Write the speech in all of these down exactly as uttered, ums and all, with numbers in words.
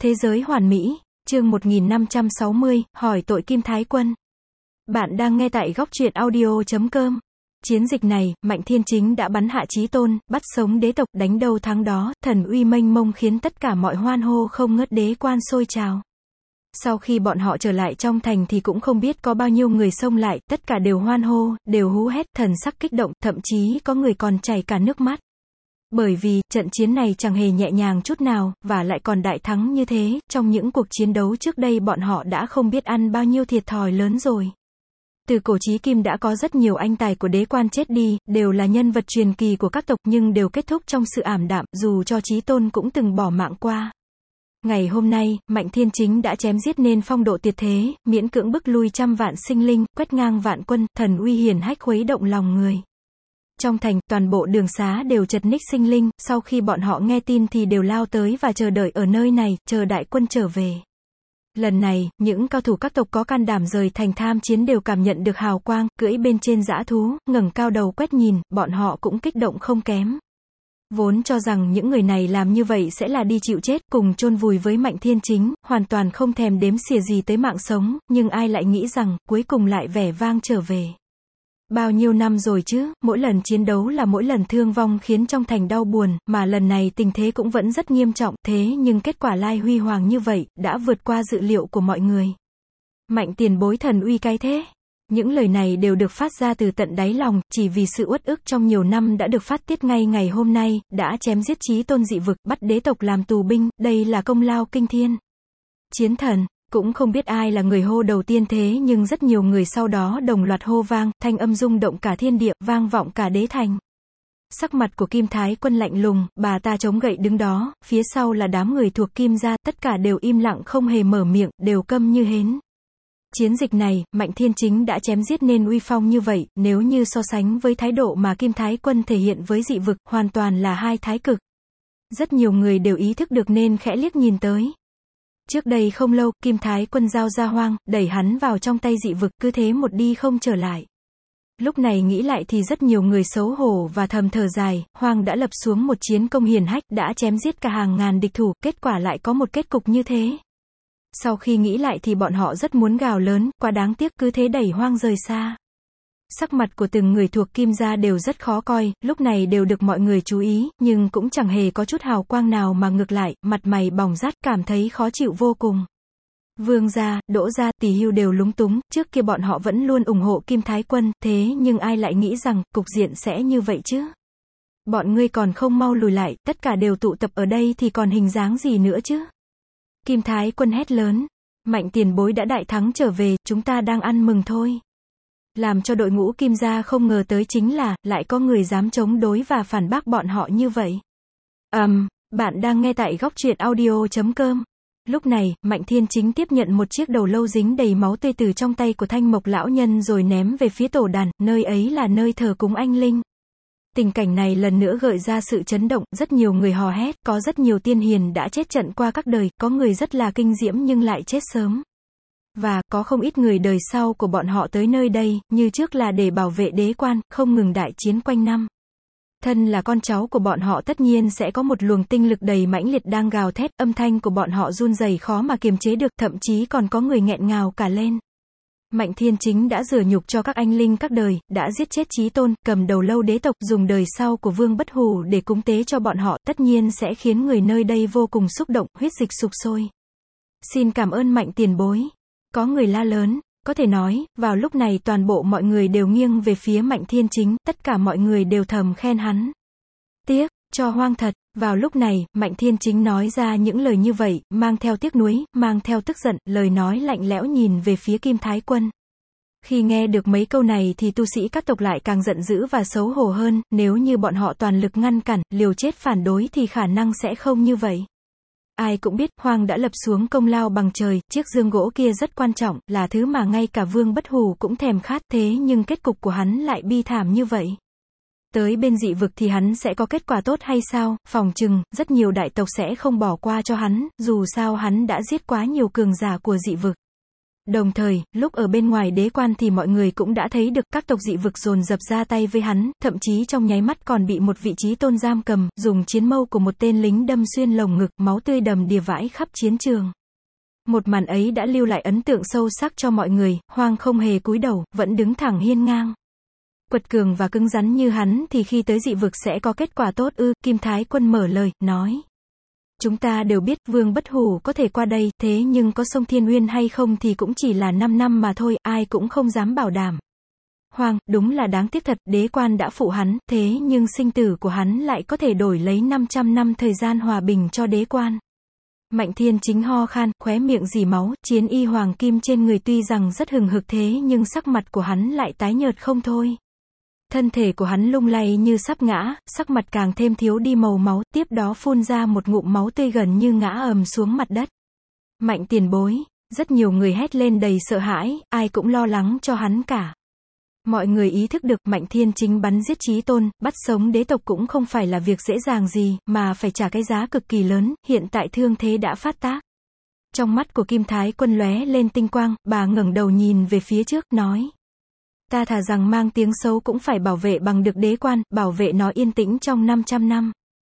Thế giới hoàn mỹ, chương một nghìn năm trăm sáu mươi, hỏi tội Kim Thái Quân. Bạn đang nghe tại góc truyện audio chấm com. Chiến dịch này, Mạnh Thiên Chính đã bắn hạ Chí Tôn, bắt sống đế tộc, đánh đâu thắng đó, thần uy mênh mông khiến tất cả mọi hoan hô không ngớt, đế quan sôi trào. Sau khi bọn họ trở lại trong thành thì cũng không biết có bao nhiêu người xông lại, tất cả đều hoan hô, đều hú hét, thần sắc kích động, thậm chí có người còn chảy cả nước mắt. Bởi vì, trận chiến này chẳng hề nhẹ nhàng chút nào, và lại còn đại thắng như thế, trong những cuộc chiến đấu trước đây bọn họ đã không biết ăn bao nhiêu thiệt thòi lớn rồi. Từ cổ chí kim đã có rất nhiều anh tài của đế quan chết đi, đều là nhân vật truyền kỳ của các tộc nhưng đều kết thúc trong sự ảm đạm, dù cho Chí Tôn cũng từng bỏ mạng qua. Ngày hôm nay, Mạnh Thiên Chính đã chém giết nên phong độ tuyệt thế, miễn cưỡng bức lui trăm vạn sinh linh, quét ngang vạn quân, thần uy hiển hách khuấy động lòng người. Trong thành, toàn bộ đường xá đều chật ních sinh linh, sau khi bọn họ nghe tin thì đều lao tới và chờ đợi ở nơi này, chờ đại quân trở về. Lần này, những cao thủ các tộc có can đảm rời thành tham chiến đều cảm nhận được hào quang, cưỡi bên trên dã thú, ngẩng cao đầu quét nhìn, bọn họ cũng kích động không kém. Vốn cho rằng những người này làm như vậy sẽ là đi chịu chết, cùng chôn vùi với Mạnh Thiên Chính, hoàn toàn không thèm đếm xỉa gì tới mạng sống, nhưng ai lại nghĩ rằng, cuối cùng lại vẻ vang trở về. Bao nhiêu năm rồi chứ, mỗi lần chiến đấu là mỗi lần thương vong khiến trong thành đau buồn, mà lần này tình thế cũng vẫn rất nghiêm trọng, thế nhưng kết quả lai huy hoàng như vậy, đã vượt qua dự liệu của mọi người. Mạnh tiền bối thần uy cái thế. Những lời này đều được phát ra từ tận đáy lòng, chỉ vì sự uất ức trong nhiều năm đã được phát tiết ngay ngày hôm nay, đã chém giết Chí Tôn dị vực, bắt đế tộc làm tù binh, đây là công lao kinh thiên. Chiến thần. Cũng không biết ai là người hô đầu tiên thế nhưng rất nhiều người sau đó đồng loạt hô vang, thanh âm rung động cả thiên địa, vang vọng cả đế thành. Sắc mặt của Kim Thái Quân lạnh lùng, bà ta chống gậy đứng đó, phía sau là đám người thuộc Kim gia, tất cả đều im lặng không hề mở miệng, đều câm như hến. Chiến dịch này, Mạnh Thiên Chính đã chém giết nên uy phong như vậy, nếu như so sánh với thái độ mà Kim Thái Quân thể hiện với dị vực, hoàn toàn là hai thái cực. Rất nhiều người đều ý thức được nên khẽ liếc nhìn tới. Trước đây không lâu, Kim Thái Quân giao ra Hoang, đẩy hắn vào trong tay dị vực, cứ thế một đi không trở lại. Lúc này nghĩ lại thì rất nhiều người xấu hổ và thầm thở dài, Hoang đã lập xuống một chiến công hiển hách, đã chém giết cả hàng ngàn địch thủ, kết quả lại có một kết cục như thế. Sau khi nghĩ lại thì bọn họ rất muốn gào lớn, quá đáng tiếc, cứ thế đẩy Hoang rời xa. Sắc mặt của từng người thuộc Kim gia đều rất khó coi, lúc này đều được mọi người chú ý, nhưng cũng chẳng hề có chút hào quang nào mà ngược lại, mặt mày bỏng rát, cảm thấy khó chịu vô cùng. Vương gia, Đỗ gia, Tỷ Hưu đều lúng túng, trước kia bọn họ vẫn luôn ủng hộ Kim Thái Quân, thế nhưng ai lại nghĩ rằng, cục diện sẽ như vậy chứ? Bọn ngươi còn không mau lùi lại, tất cả đều tụ tập ở đây thì còn hình dáng gì nữa chứ? Kim Thái Quân hét lớn, Mạnh tiền bối đã đại thắng trở về, chúng ta đang ăn mừng thôi. Làm cho đội ngũ Kim gia không ngờ tới chính là, lại có người dám chống đối và phản bác bọn họ như vậy. Ầm, um, bạn đang nghe tại góc truyện audio chấm com. Lúc này, Mạnh Thiên Chính tiếp nhận một chiếc đầu lâu dính đầy máu tươi từ trong tay của Thanh Mộc lão nhân rồi ném về phía tổ đàn, nơi ấy là nơi thờ cúng anh linh. Tình cảnh này lần nữa gợi ra sự chấn động, rất nhiều người hò hét, có rất nhiều tiên hiền đã chết trận qua các đời, có người rất là kinh diễm nhưng lại chết sớm. Và, có không ít người đời sau của bọn họ tới nơi đây, như trước là để bảo vệ đế quan, không ngừng đại chiến quanh năm. Thân là con cháu của bọn họ tất nhiên sẽ có một luồng tinh lực đầy mãnh liệt đang gào thét, âm thanh của bọn họ run rẩy khó mà kiềm chế được, thậm chí còn có người nghẹn ngào cả lên. Mạnh Thiên Chính đã rửa nhục cho các anh linh các đời, đã giết chết Chí Tôn, cầm đầu lâu đế tộc, dùng đời sau của Vương Bất Hủ để cúng tế cho bọn họ, tất nhiên sẽ khiến người nơi đây vô cùng xúc động, huyết dịch sục sôi. Xin cảm ơn Mạnh tiền bối. Có người la lớn, có thể nói, vào lúc này toàn bộ mọi người đều nghiêng về phía Mạnh Thiên Chính, tất cả mọi người đều thầm khen hắn. Tiếc, cho Hoang thật. Vào lúc này, Mạnh Thiên Chính nói ra những lời như vậy, mang theo tiếc nuối, mang theo tức giận, lời nói lạnh lẽo nhìn về phía Kim Thái Quân. Khi nghe được mấy câu này thì tu sĩ các tộc lại càng giận dữ và xấu hổ hơn, nếu như bọn họ toàn lực ngăn cản, liều chết phản đối thì khả năng sẽ không như vậy. Ai cũng biết, Hoang đã lập xuống công lao bằng trời, chiếc dương gỗ kia rất quan trọng, là thứ mà ngay cả Vương Bất Hủ cũng thèm khát, thế nhưng kết cục của hắn lại bi thảm như vậy. Tới bên dị vực thì hắn sẽ có kết quả tốt hay sao, phòng chừng, rất nhiều đại tộc sẽ không bỏ qua cho hắn, dù sao hắn đã giết quá nhiều cường giả của dị vực. Đồng thời, lúc ở bên ngoài đế quan thì mọi người cũng đã thấy được các tộc dị vực dồn dập ra tay với hắn, thậm chí trong nháy mắt còn bị một vị trí tôn giam cầm, dùng chiến mâu của một tên lính đâm xuyên lồng ngực, máu tươi đầm đìa vãi khắp chiến trường. Một màn ấy đã lưu lại ấn tượng sâu sắc cho mọi người, Hoang không hề cúi đầu, vẫn đứng thẳng hiên ngang. Quật cường và cứng rắn như hắn thì khi tới dị vực sẽ có kết quả tốt ư? Kim Thái Quân mở lời, nói. Chúng ta đều biết Vương Bất Hủ có thể qua đây, thế nhưng có sông Thiên Uyên hay không thì cũng chỉ là năm năm mà thôi, ai cũng không dám bảo đảm. Hoang, đúng là đáng tiếc thật, đế quan đã phụ hắn, thế nhưng sinh tử của hắn lại có thể đổi lấy năm trăm năm thời gian hòa bình cho đế quan. Mạnh Thiên Chính ho khan, khóe miệng rỉ máu, chiến y hoàng kim trên người tuy rằng rất hừng hực thế nhưng sắc mặt của hắn lại tái nhợt không thôi. Thân thể của hắn lung lay như sắp ngã, sắc mặt càng thêm thiếu đi màu máu, tiếp đó phun ra một ngụm máu tươi gần như ngã ầm xuống mặt đất. Mạnh tiền bối, rất nhiều người hét lên đầy sợ hãi, ai cũng lo lắng cho hắn cả. Mọi người ý thức được Mạnh Thiên Chính bắn giết Chí Tôn, bắt sống đế tộc cũng không phải là việc dễ dàng gì, mà phải trả cái giá cực kỳ lớn, hiện tại thương thế đã phát tác. Trong mắt của Kim Thái Quân lóe lên tinh quang, bà ngẩng đầu nhìn về phía trước, nói. Ta thà rằng mang tiếng xấu cũng phải bảo vệ bằng được đế quan, bảo vệ nó yên tĩnh trong năm trăm năm.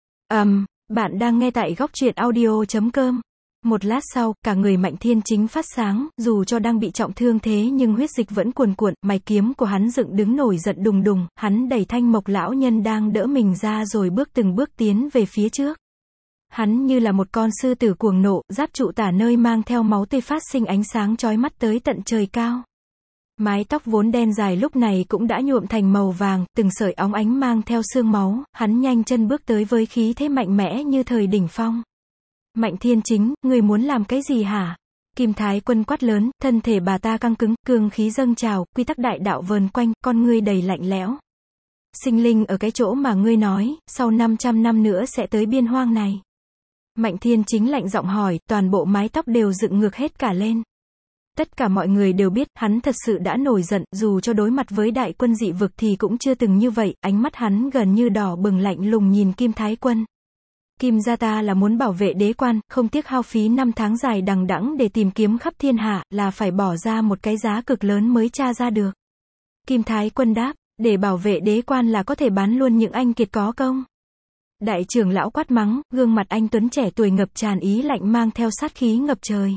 Ầm, um, bạn đang nghe tại góc truyện audio chấm com. Một lát sau, cả người Mạnh Thiên Chính phát sáng, dù cho đang bị trọng thương thế nhưng huyết dịch vẫn cuồn cuộn, mày kiếm của hắn dựng đứng nổi giận đùng đùng, hắn đẩy Thanh Mộc lão nhân đang đỡ mình ra rồi bước từng bước tiến về phía trước. Hắn như là một con sư tử cuồng nộ, giáp trụ tả nơi mang theo máu tươi phát sinh ánh sáng chói mắt tới tận trời cao. Mái tóc vốn đen dài lúc này cũng đã nhuộm thành màu vàng, từng sợi óng ánh mang theo xương máu, hắn nhanh chân bước tới với khí thế mạnh mẽ như thời đỉnh phong. Mạnh Thiên Chính, người muốn làm cái gì hả? Kim Thái Quân quát lớn, thân thể bà ta căng cứng, cương khí dâng trào, quy tắc đại đạo vờn quanh, con ngươi đầy lạnh lẽo. Sinh linh ở cái chỗ mà ngươi nói, sau năm trăm năm nữa sẽ tới biên hoang này. Mạnh Thiên Chính lạnh giọng hỏi, toàn bộ mái tóc đều dựng ngược hết cả lên. Tất cả mọi người đều biết, hắn thật sự đã nổi giận, dù cho đối mặt với đại quân dị vực thì cũng chưa từng như vậy, ánh mắt hắn gần như đỏ bừng lạnh lùng nhìn Kim Thái Quân. Kim gia ta là muốn bảo vệ đế quan, không tiếc hao phí năm tháng dài đằng đẵng để tìm kiếm khắp thiên hạ, là phải bỏ ra một cái giá cực lớn mới tra ra được. Kim Thái Quân đáp, để bảo vệ đế quan là có thể bán luôn những anh kiệt có công. Đại trưởng lão quát mắng, gương mặt anh tuấn trẻ tuổi ngập tràn ý lạnh mang theo sát khí ngập trời.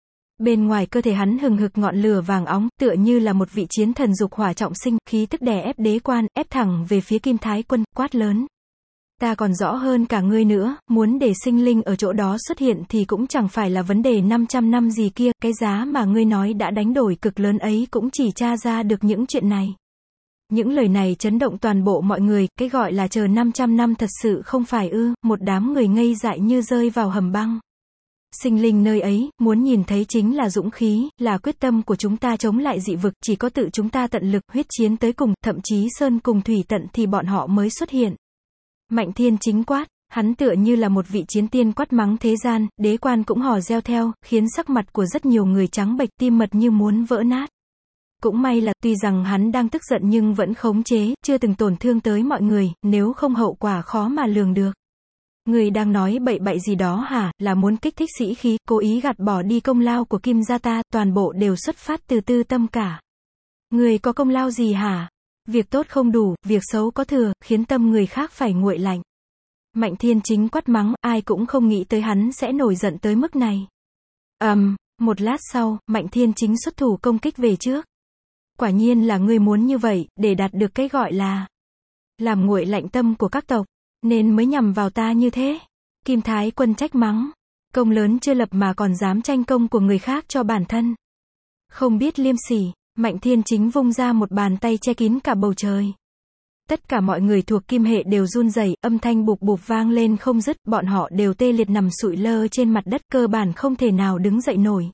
Bên ngoài cơ thể hắn hừng hực ngọn lửa vàng óng, tựa như là một vị chiến thần dục hỏa trọng sinh, khí tức đè ép đế quan, ép thẳng về phía Kim Thái Quân, quát lớn. Ta còn rõ hơn cả ngươi nữa, muốn để sinh linh ở chỗ đó xuất hiện thì cũng chẳng phải là vấn đề năm trăm năm gì kia, cái giá mà ngươi nói đã đánh đổi cực lớn ấy cũng chỉ tra ra được những chuyện này. Những lời này chấn động toàn bộ mọi người, cái gọi là chờ năm trăm năm thật sự không phải ư, một đám người ngây dại như rơi vào hầm băng. Sinh linh nơi ấy, muốn nhìn thấy chính là dũng khí, là quyết tâm của chúng ta chống lại dị vực, chỉ có tự chúng ta tận lực, huyết chiến tới cùng, thậm chí sơn cùng thủy tận thì bọn họ mới xuất hiện. Mạnh Thiên Chính quát, hắn tựa như là một vị chiến tiên quát mắng thế gian, đế quan cũng hò reo theo, khiến sắc mặt của rất nhiều người trắng bệch, tim mật như muốn vỡ nát. Cũng may là, tuy rằng hắn đang tức giận nhưng vẫn khống chế, chưa từng tổn thương tới mọi người, nếu không hậu quả khó mà lường được. Người đang nói bậy bậy gì đó hả, là muốn kích thích sĩ khí, cố ý gạt bỏ đi công lao của Kim gia ta, toàn bộ đều xuất phát từ tư tâm cả. Người có công lao gì hả? Việc tốt không đủ, việc xấu có thừa, khiến tâm người khác phải nguội lạnh. Mạnh Thiên Chính quát mắng, ai cũng không nghĩ tới hắn sẽ nổi giận tới mức này. Ầm, um, một lát sau, Mạnh Thiên Chính xuất thủ công kích về trước. Quả nhiên là ngươi muốn như vậy, để đạt được cái gọi là làm nguội lạnh tâm của các tộc, nên mới nhằm vào ta như thế. Kim Thái Quân trách mắng, công lớn chưa lập mà còn dám tranh công của người khác cho bản thân. Không biết liêm sỉ. Mạnh Thiên Chính vung ra một bàn tay che kín cả bầu trời. Tất cả mọi người thuộc Kim hệ đều run rẩy, âm thanh bụp bụp vang lên không dứt, bọn họ đều tê liệt nằm sụi lơ trên mặt đất, cơ bản không thể nào đứng dậy nổi.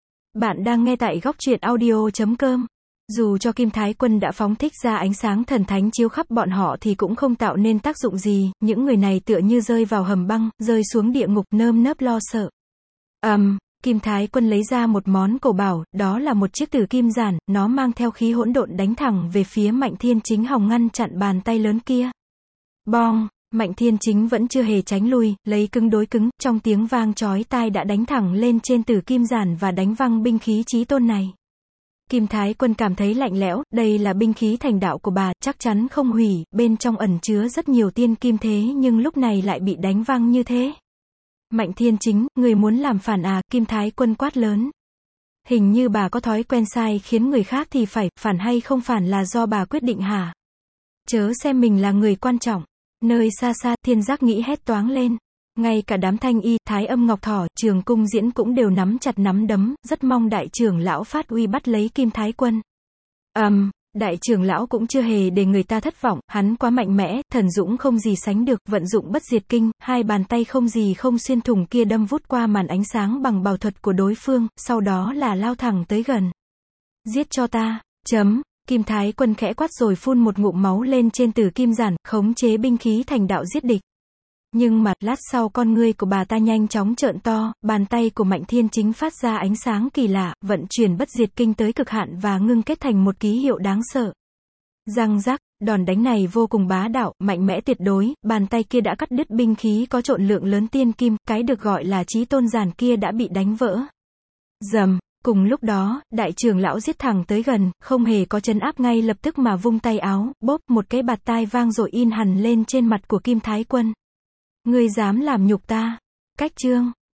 Bạn đang nghe tại góc truyện audio chấm com. Dù cho Kim Thái Quân đã phóng thích ra ánh sáng thần thánh chiếu khắp bọn họ thì cũng không tạo nên tác dụng gì, những người này tựa như rơi vào hầm băng, rơi xuống địa ngục nơm nớp lo sợ. Ầm, um, Kim Thái Quân lấy ra một món cổ bảo, đó là một chiếc tử kim giản, nó mang theo khí hỗn độn đánh thẳng về phía Mạnh Thiên Chính hòng ngăn chặn bàn tay lớn kia. Bong, Mạnh Thiên Chính vẫn chưa hề tránh lui, lấy cứng đối cứng, trong tiếng vang chói tai đã đánh thẳng lên trên Tử Kim Giản và đánh văng binh khí chí tôn này. Kim Thái Quân cảm thấy lạnh lẽo, đây là binh khí thành đạo của bà, chắc chắn không hủy, bên trong ẩn chứa rất nhiều tiên kim thế nhưng lúc này lại bị đánh văng như thế. Mạnh Thiên Chính, người muốn làm phản à, Kim Thái Quân quát lớn. Hình như bà có thói quen sai khiến người khác thì phải, phản hay không phản là do bà quyết định hả? Chớ xem mình là người quan trọng. Nơi xa xa, Thiên Giác Nghĩ hét toáng lên. Ngay cả đám Thanh Y, Thái Âm Ngọc Thỏ, Trường Cung Diễn cũng đều nắm chặt nắm đấm, rất mong đại trưởng lão phát uy bắt lấy Kim Thái Quân. Ầm, um, đại trưởng lão cũng chưa hề để người ta thất vọng, hắn quá mạnh mẽ, thần dũng không gì sánh được, vận dụng bất diệt kinh, hai bàn tay không gì không xuyên thủng kia đâm vút qua màn ánh sáng bằng bảo thuật của đối phương, sau đó là lao thẳng tới gần. Giết cho ta, chấm. Kim Thái Quân khẽ quát rồi phun một ngụm máu lên trên Tử Kim Giản, khống chế binh khí thành đạo giết địch. Nhưng mà, lát sau con ngươi của bà ta nhanh chóng trợn to, bàn tay của Mạnh Thiên Chính phát ra ánh sáng kỳ lạ, vận chuyển bất diệt kinh tới cực hạn và ngưng kết thành một ký hiệu đáng sợ. Răng rắc, đòn đánh này vô cùng bá đạo, mạnh mẽ tuyệt đối, bàn tay kia đã cắt đứt binh khí có trộn lượng lớn tiên kim, cái được gọi là chí tôn giản kia đã bị đánh vỡ. Rầm. Cùng lúc đó, đại trưởng lão giết thẳng tới gần, không hề có trấn áp ngay lập tức mà vung tay áo, bốp, một cái bạt tai vang rồi in hẳn lên trên mặt của Kim Thái Quân. Ngươi dám làm nhục ta? Cách chương